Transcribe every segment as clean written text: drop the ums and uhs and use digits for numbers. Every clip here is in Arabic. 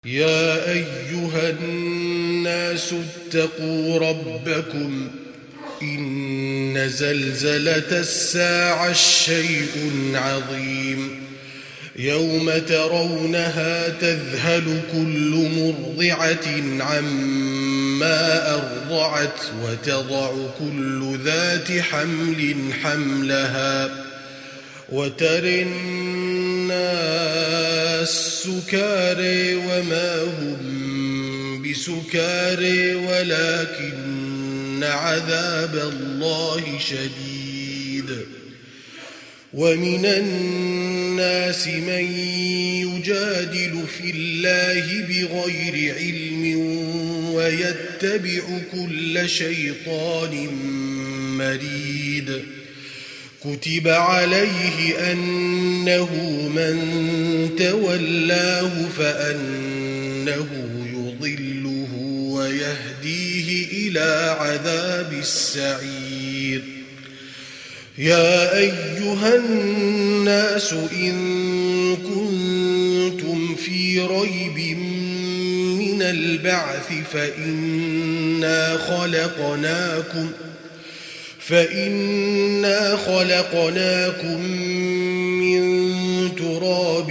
يا أيها الناس اتقوا ربكم إن زلزلة الساعة شيء عظيم يوم ترونها تذهل كل مرضعة عما أرضعت وتضع كل ذات حمل حملها وترى الناس سكارى وما هم بسكارى ولكن عذاب الله شديد ومن الناس من يجادل في الله بغير علم ويتبع كل شيطان مريد كتب عليه أنه من تولاه فأنه يضله ويهديه إلى عذاب السعير يا أيها الناس إن كنتم في ريب من البعث فإنا خلقناكم من تراب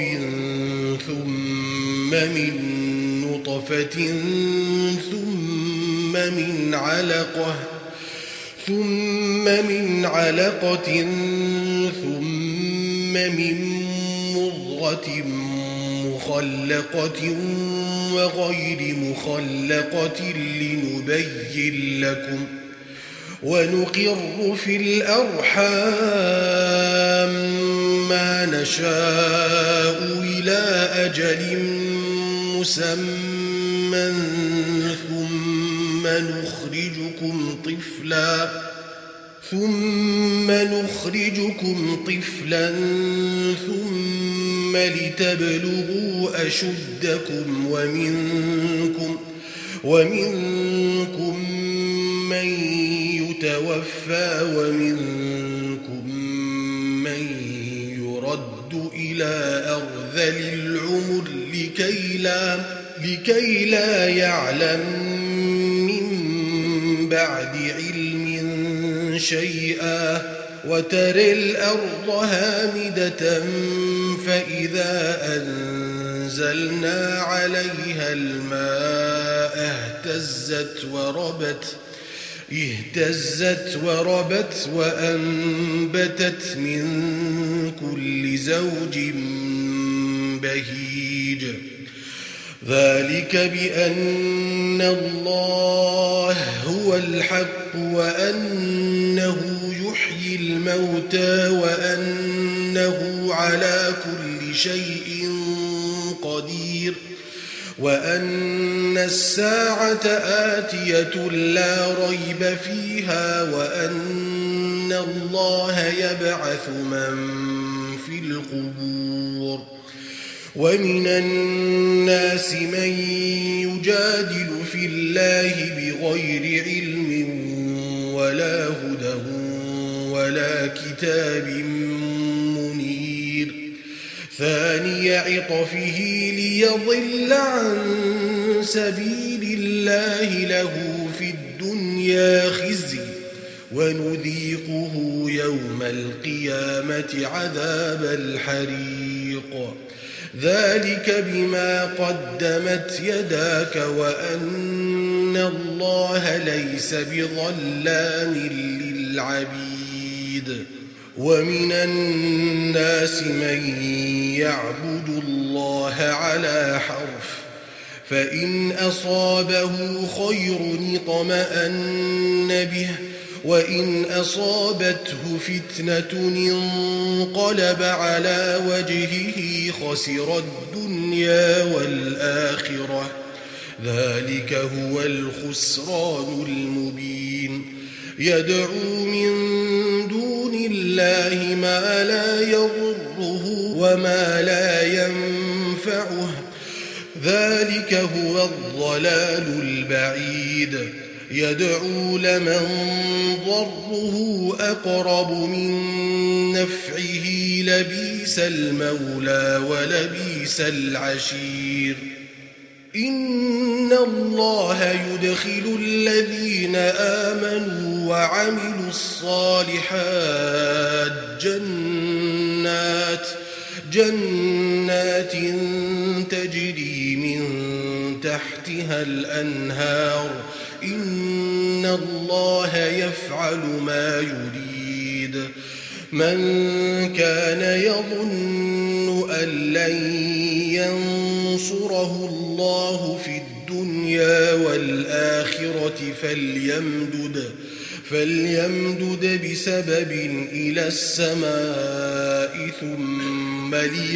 ثم من نطفة ثم من علقة ثم من مضغة مخلقة وغير مخلقة لنبين لكم ونقر في الأرحام ما نشاء إلى أجل مسمى ثم نخرجكم طفلا ثم لتبلغوا أشدكم ومنكم من يتوفى ومنكم من يرد إلى أرذل العمر لكي لا يعلم من بعد علم شيئا وترى الأرض هامدة فإذا أنزلنا عليها الماء اهتزت وربت وأنبتت من كل زوج بهيج ذلك بأن الله هو الحق وأنه يحيي الموتى وأنه على كل شيء قدير وأن الساعة آتية لا ريب فيها وأن الله يبعث من في القبور ومن الناس من يجادل في الله بغير علم ولا هدى ولا كتاب منير ثاني عطفه ليضل عن سبيل الله له في الدنيا خزي ونذيقه يوم القيامة عذاب الحريق ذلك بما قدمت يداك وأن الله ليس بظلام للعبيد ومن الناس من يعبد الله على حرف فإن أصابه خير اطمأن به وإن أصابته فتنة انقلب على وجهه خسر الدنيا والآخرة ذلك هو الخسران المبين يدعو من دون الله ما لا يضره وما لا ينفعه ذلك هو الضلال البعيد يدعو لمن ضره أقرب من نفعه لبئس المولى ولبئس العشير إن الله يدخل الذين آمنوا وعملوا الصالحات جنات تجري من تحتها الأنهار إن الله يفعل ما يريد من كان يظن أن لن ينصره الله في الدنيا والآخرة فليمدد بسبب إلى السماء ثم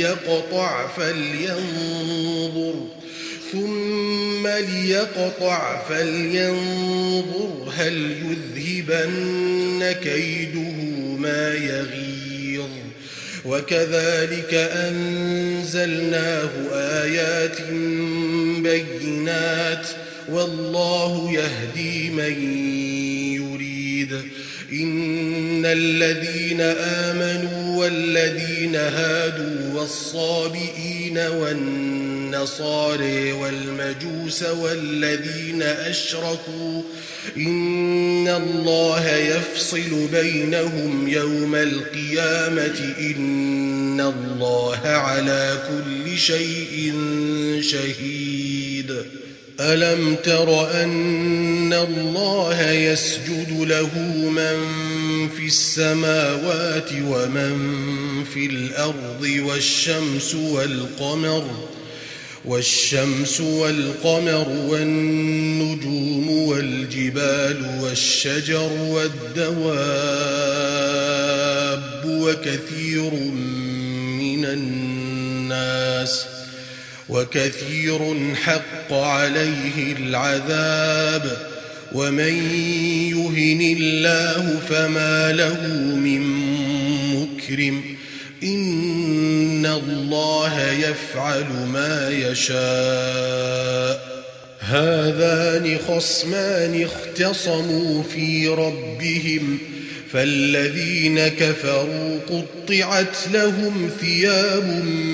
ليقطع فلينظر هل يذهبن كيده ما يغيظ وكذلك أنزلناه آيات بينات والله يهدي من يريد إن الذين آمنوا والذين هادوا والصابئين والنصارى والمجوس والذين أشركوا إن الله يفصل بينهم يوم القيامة إن الله على كل شيء شهيد ألم تر أن الله يسجد له من في السماوات ومن في الأرض والشمس والقمر والنجوم والجبال والشجر والدواب وكثير حق عليه العذاب ومن يهن الله فما له من مكرم إن الله يفعل ما يشاء هذان خصمان اختصموا في ربهم فالذين كفروا قطعت لهم ثياب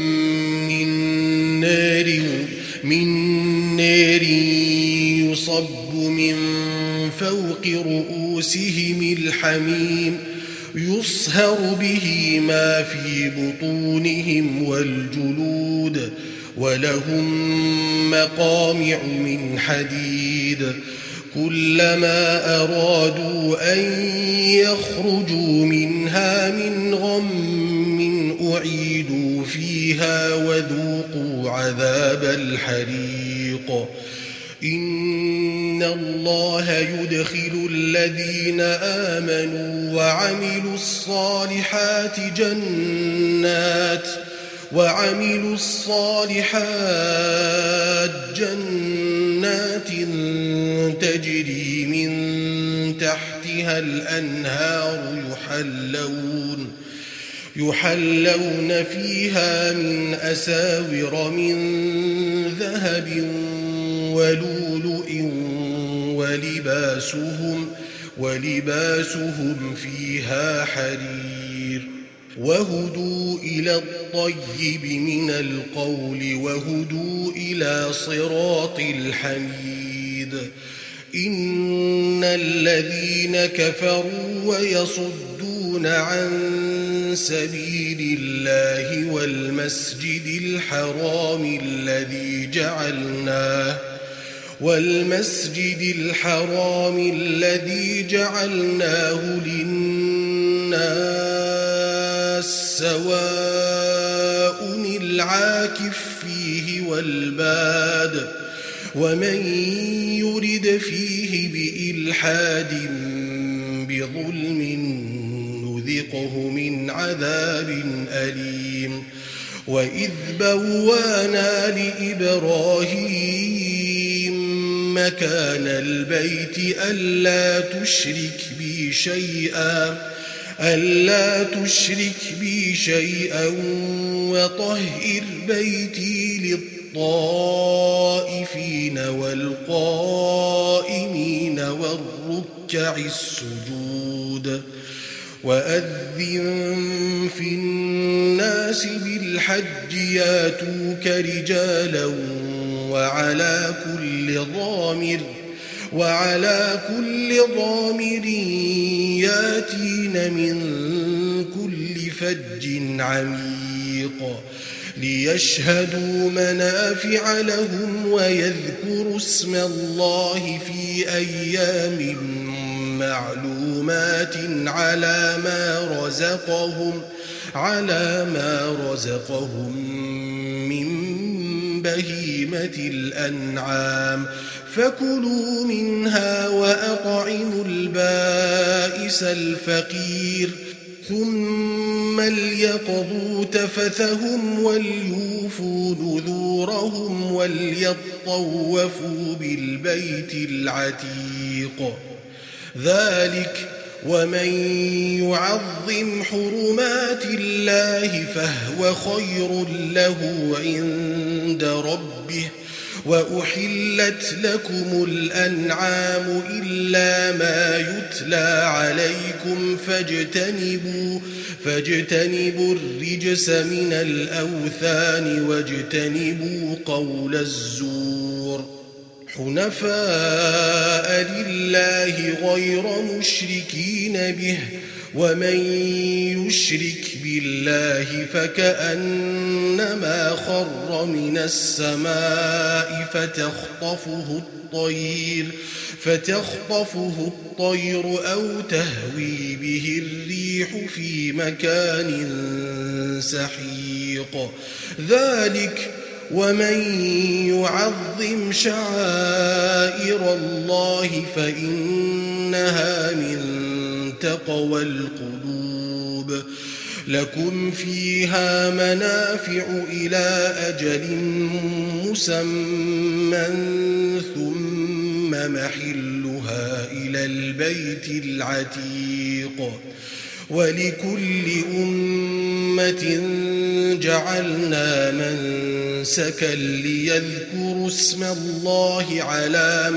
من نار يصب من فوق رؤوسهم الحميم يصهر به ما في بطونهم والجلود ولهم مقامع من حديد كلما أرادوا أن يخرجوا منها من غم أعيدوا فيها وذوقوا عذاب الحريق إن الله يدخل الذين آمنوا وعملوا الصالحات جنات تجري من تحتها الأنهار يحلون فيها من أساور من ذهب ولؤلؤ ولباسهم فيها حرير وهدوا إلى الطيب من القول وهدوا إلى صراط الحميد إن الذين كفروا ويصدون عن سبيل الله والمسجد الحرام الذي جعلناه للناس سواء العاكف فيه والباد ومن يرد فيه بإلحاد بظلم نذقه من عذاب أليم وإذ بوانا لإبراهيم مكان البيت ألا تشرك بي شيئا وطهر بيتي للطائفين والقائمين والركع السجود وأذن في الناس بالحج ياتوك رجالا وعلى كل ضامر ياتين من كل فج عميق ليشهدوا منافع لهم ويذكروا اسم الله في أيام معلومات على ما رزقهم من بهيمة الأنعام فكلوا منها وأطعموا البائس الفقير ثم ليقضوا تفثهم وليوفوا نذورهم وليطوفوا بالبيت العتيق ذلك ومن يعظم حرمات الله فهو خير له عند ربه وأحلت لكم الأنعام إلا ما يتلى عليكم فاجتنبوا الرجس من الأوثان واجتنبوا قول الزور حنفاء لله غير مشركين به ومن يشرك بالله فكأنما خر من السماء فتخطفه الطير أو تهوي به الريح في مكان سحيق ذلك ومن يعظم شعائر الله فإنها من تقوى القلوب لكم فيها منافع إلى أجل مسمى ثم محلها إلى البيت العتيق ولكل أمة جعلنا منسكا ليذكروا اسم الله على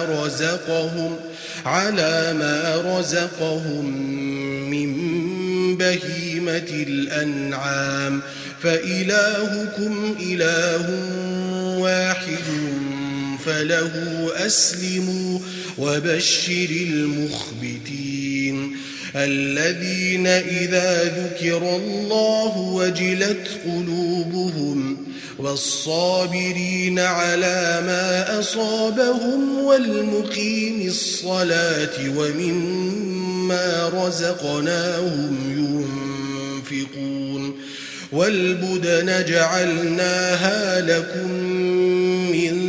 ما رزقهم من بهيمة الأنعام فإلهكم إله واحد فله أسلموا وبشر المخبتين الذين إذا ذكر الله وجلت قلوبهم والصابرين على ما أصابهم والمقيم الصلاة ومما رزقناهم ينفقون والبدن جعلناها لكم من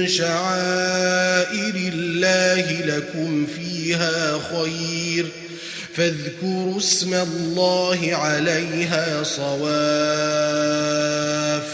شعائر الله لكم فيها خير فاذكروا اسم الله عليها صواف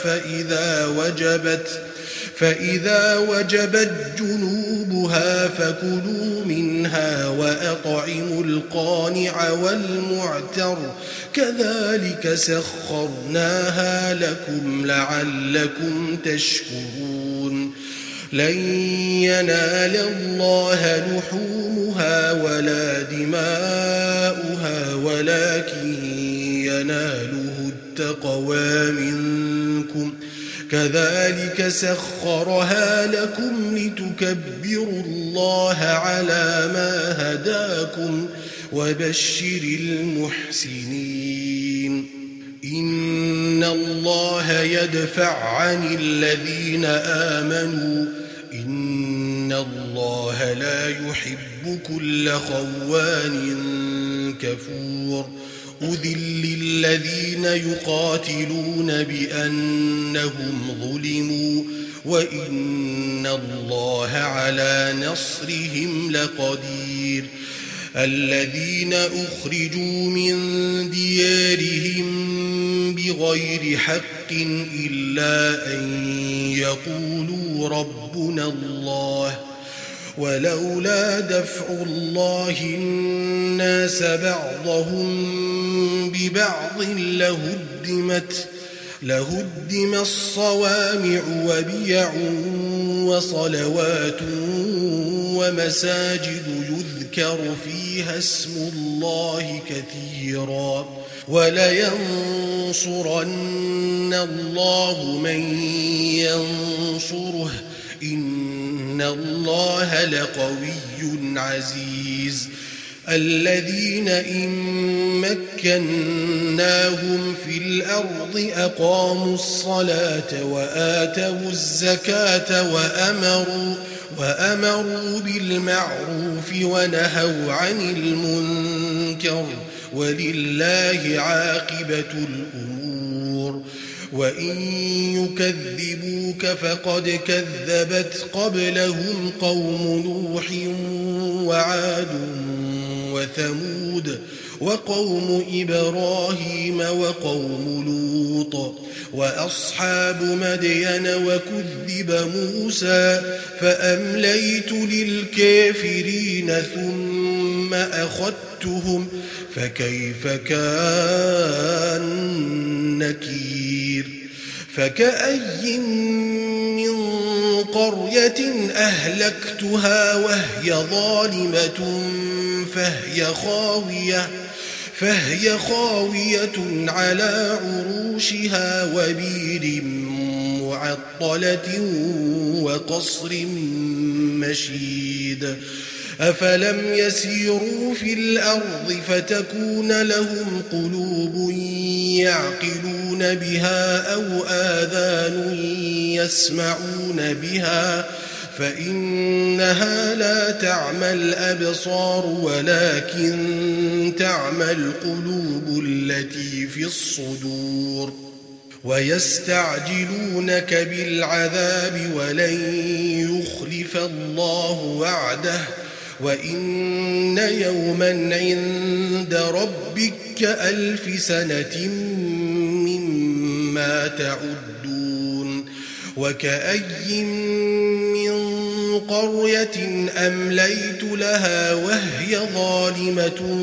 فإذا وجبت جنوبها فكلوا منها وأطعموا القانع والمعتر كذلك سخرناها لكم لعلكم تشكرون لن ينال الله لحومها ولا دماؤها ولكن يناله التقوى منكم كذلك سخرها لكم لتكبروا الله على ما هداكم وبشر المحسنين إن الله يدفع عن الذين آمنوا إن الله لا يحب كل خوان كفور أذل للذين يقاتلون بأنهم ظلموا وإن الله على نصرهم لقدير الذين أخرجوا من ديارهم بغير حق إلا أن يقولوا ربنا الله ولولا دفع الله الناس بعضهم ببعض لهدمت صوامع وبيع وصلوات ومساجد يذكر فيها اسم الله كثيرا ولينصرن الله من ينصره إن الله لقوي عزيز الذين إن مكناهم في الأرض أقاموا الصلاة وآتوا الزكاة وأمروا بالمعروف ونهوا عن المنكر ولله عاقبة الأمور وإن يكذبوك فقد كذبت قبلهم قوم نوح وعاد وثمود وقوم إبراهيم وقوم لوط وأصحاب مدين وكذب موسى فأمليت للكافرين ثم أخذتهم فكيف كان نكير فكأي من قرية أهلكتها وهي ظالمة فهي خاوية على عروشها وبير معطلة وقصر مشيد أفلم يسيروا في الأرض فتكون لهم قلوب يعقلون بها أو آذان يسمعون بها فإنها لا تعمى الأبصار ولكن تعمى القلوب التي في الصدور ويستعجلونك بالعذاب ولن يخلف الله وعده وإن يوما عند ربك كألف سنة مما تعدون وكأي من قرية أمليت لها وهي ظالمة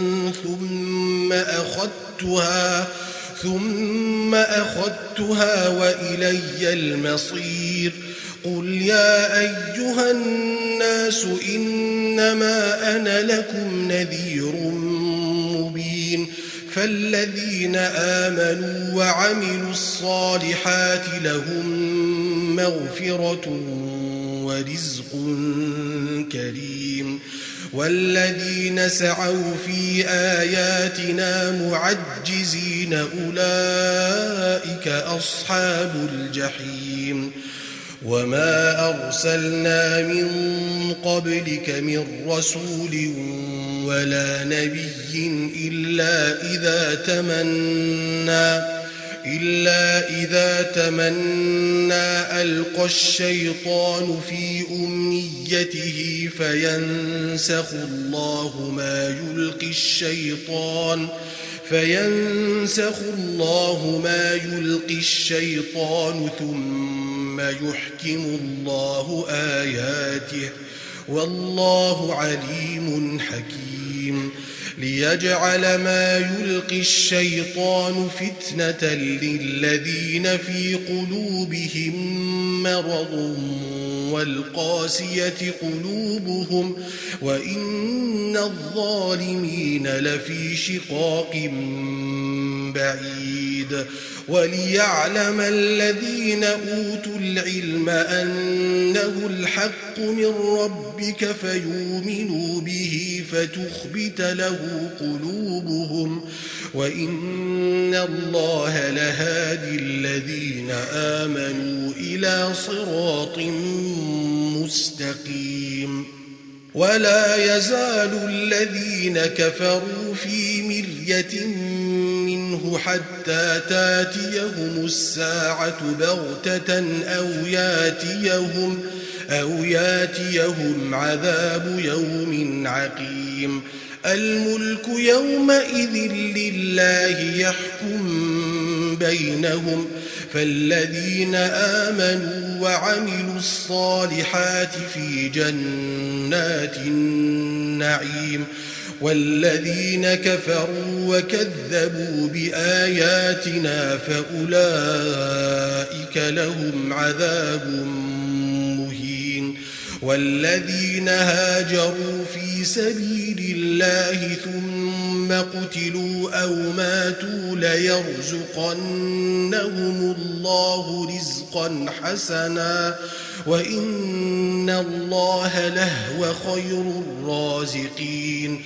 ثم أخذتها وإلي المصير قل يا أيها الناس إنما أنا لكم نذير مبين فالذين آمنوا وعملوا الصالحات لهم مغفرة ورزق كريم والذين سعوا في آياتنا معجزين أولئك أصحاب الجحيم وما أرسلنا من قبلك من رسول ولا نبي إلا إذا تمنى ألقى الشيطان في أمنيته فينسخ الله ما يلقي الشيطان ثم يحكم الله آياته والله عليم حكيم ليجعل ما يلقي الشيطان فتنة للذين في قلوبهم مرض والقاسية قلوبهم وإن الظالمين لفي شقاق بعيد وليعلم الذين أوتوا العلم أنه الحق من ربك فيؤمنوا به فتخبت له قلوبهم وإن الله لهادي الذين آمنوا إلى صراط مستقيم ولا يزال الذين كفروا في مرية منه حتى تاتيهم الساعة بغتة أو ياتيهم عذاب يوم عقيم الملك يومئذ لله يحكم بينهم فالذين آمنوا وعملوا الصالحات في جنات النعيم والذين كفروا وكذبوا بآياتنا فأولئك لهم عذاب مهين والذين هاجروا في سبيل الله ثم قتلوا أو ماتوا ليرزقنهم الله رزقا حسنا وإن الله لهو خير الرازقين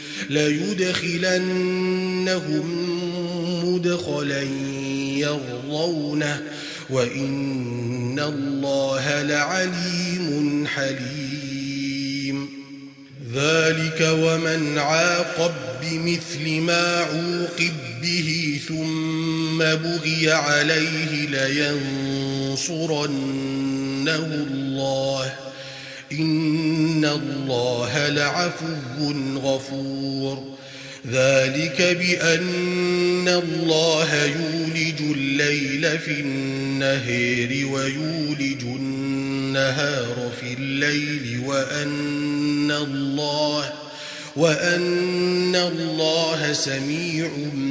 ليدخلنهم مدخلا يرضونه وإن الله لعليم حليم ذلك ومن عاقب بمثل ما عوقب به ثم بغي عليه لينصرنه الله إن الله لعفو غفور ذلك بأن الله يولج الليل في النهار ويولج النهار في الليل وأن الله سميع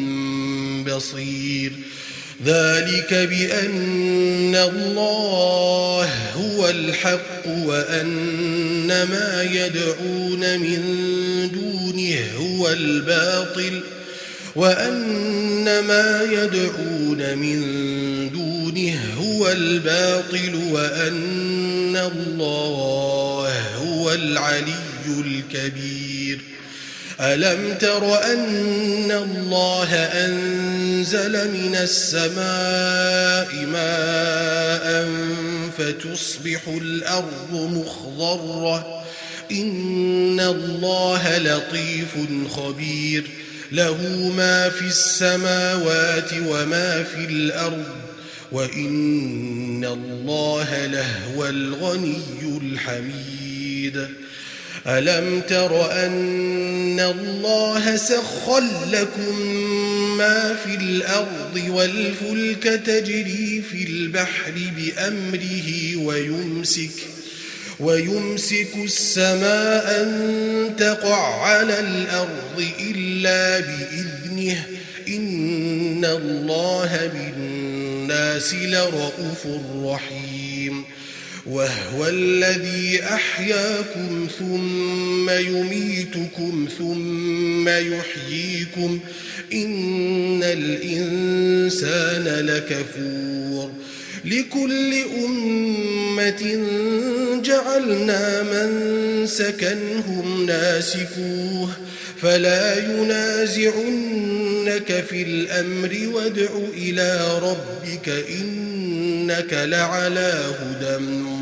بصير ذلك بأن الله هو الحق وأن ما يدعون من دونه هو الباطل وأن الله هو العلي الكبير ألم تر أن الله أنزل من السماء ماء فتصبح الأرض مخضرة إن الله لطيف خبير له ما في السماوات وما في الأرض وإن الله لهو الغني الحميد ألم تر أن الله سخر لكم ما في الأرض والفلك تجري في البحر بأمره ويمسك السماء أن تقع على الأرض إلا بإذنه إن الله بالناس لرؤوف رحيم وهو الذي أحياكم ثم يميتكم ثم يحييكم إن الإنسان لكفور لكل أمة جعلنا منسكا هم ناسكوه فلا ينازعنك في الأمر وادع إلى ربك إنك لعلى هدى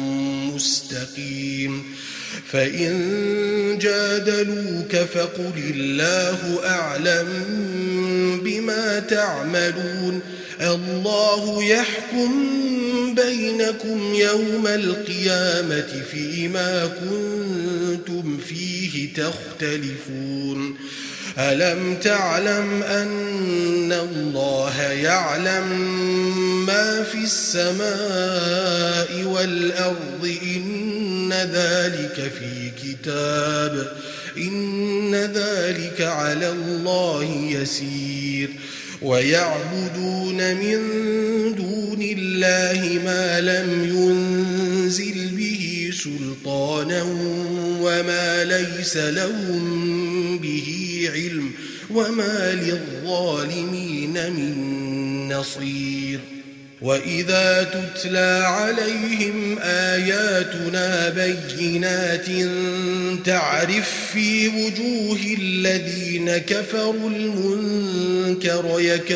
مستقيم فإن جادلوك فقل الله أعلم بما تعملون الله يحكم بينكم يوم القيامة فيما كنتم فيه تختلفون ألم تعلم أن الله يعلم ما في السماء والأرض إن ذلك في كتاب إن ذلك على الله يسير ويعبدون من دون الله ما لم ينزل به سلطانا وما ليس لهم به علم وما للظالمين من نصير وإذا تتلى عليهم آياتنا بينات تعرف في وجوه الذين كفروا المنكر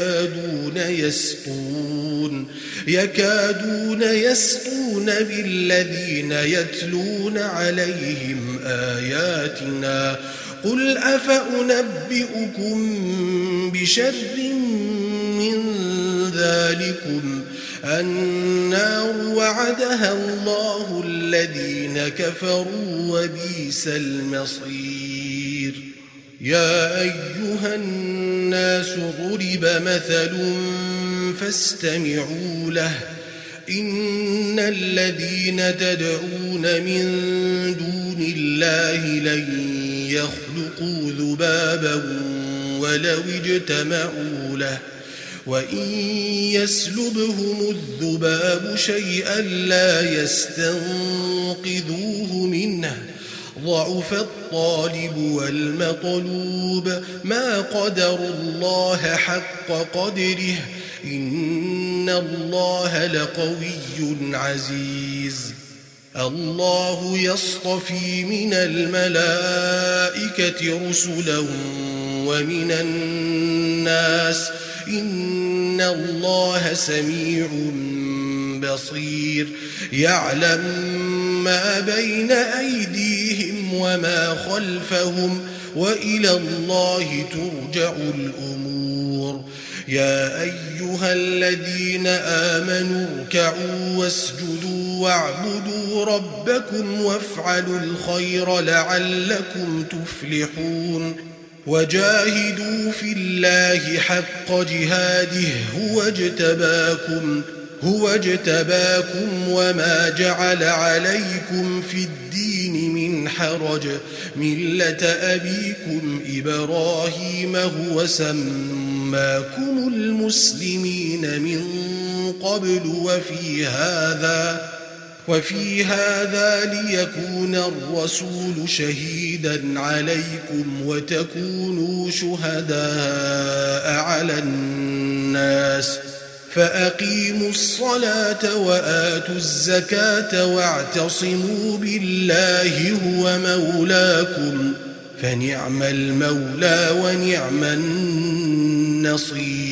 يكادون يسطون بالذين يتلون عليهم آياتنا قل أفأنبئكم بشر من ذلكم النار وعدها الله الذين كفروا وبئس المصير يا أيها الناس ضرب مثل فاستمعوا له إن الذين تدعون من دون الله لن يخلقوا ذبابا ولو اجتمعوا له وإن يسلبهم الذباب شيئا لا يستنقذوه منه ضعف الطالب والمطلوب ما قدر الله حق قدره إن الله لقوي عزيز الله يصطفي من الملائكة رسلا ومن الناس إن الله سميع بصير يعلم ما بين أيديهم وما خلفهم وإلى الله ترجع الأمور يا أيها الذين آمنوا اركعوا واسجدوا واعبدوا ربكم وافعلوا الخير لعلكم تفلحون وجاهدوا في الله حق جهاده هو اجتباكم وما جعل عليكم في الدين من حرج ملة أبيكم إبراهيم هو سماكم المسلمين من قبل وفي هذا ليكون الرسول شهيدا عليكم وتكونوا شهداء على الناس فأقيموا الصلاة وآتوا الزكاة واعتصموا بالله هو مولاكم فنعم المولى ونعم النصير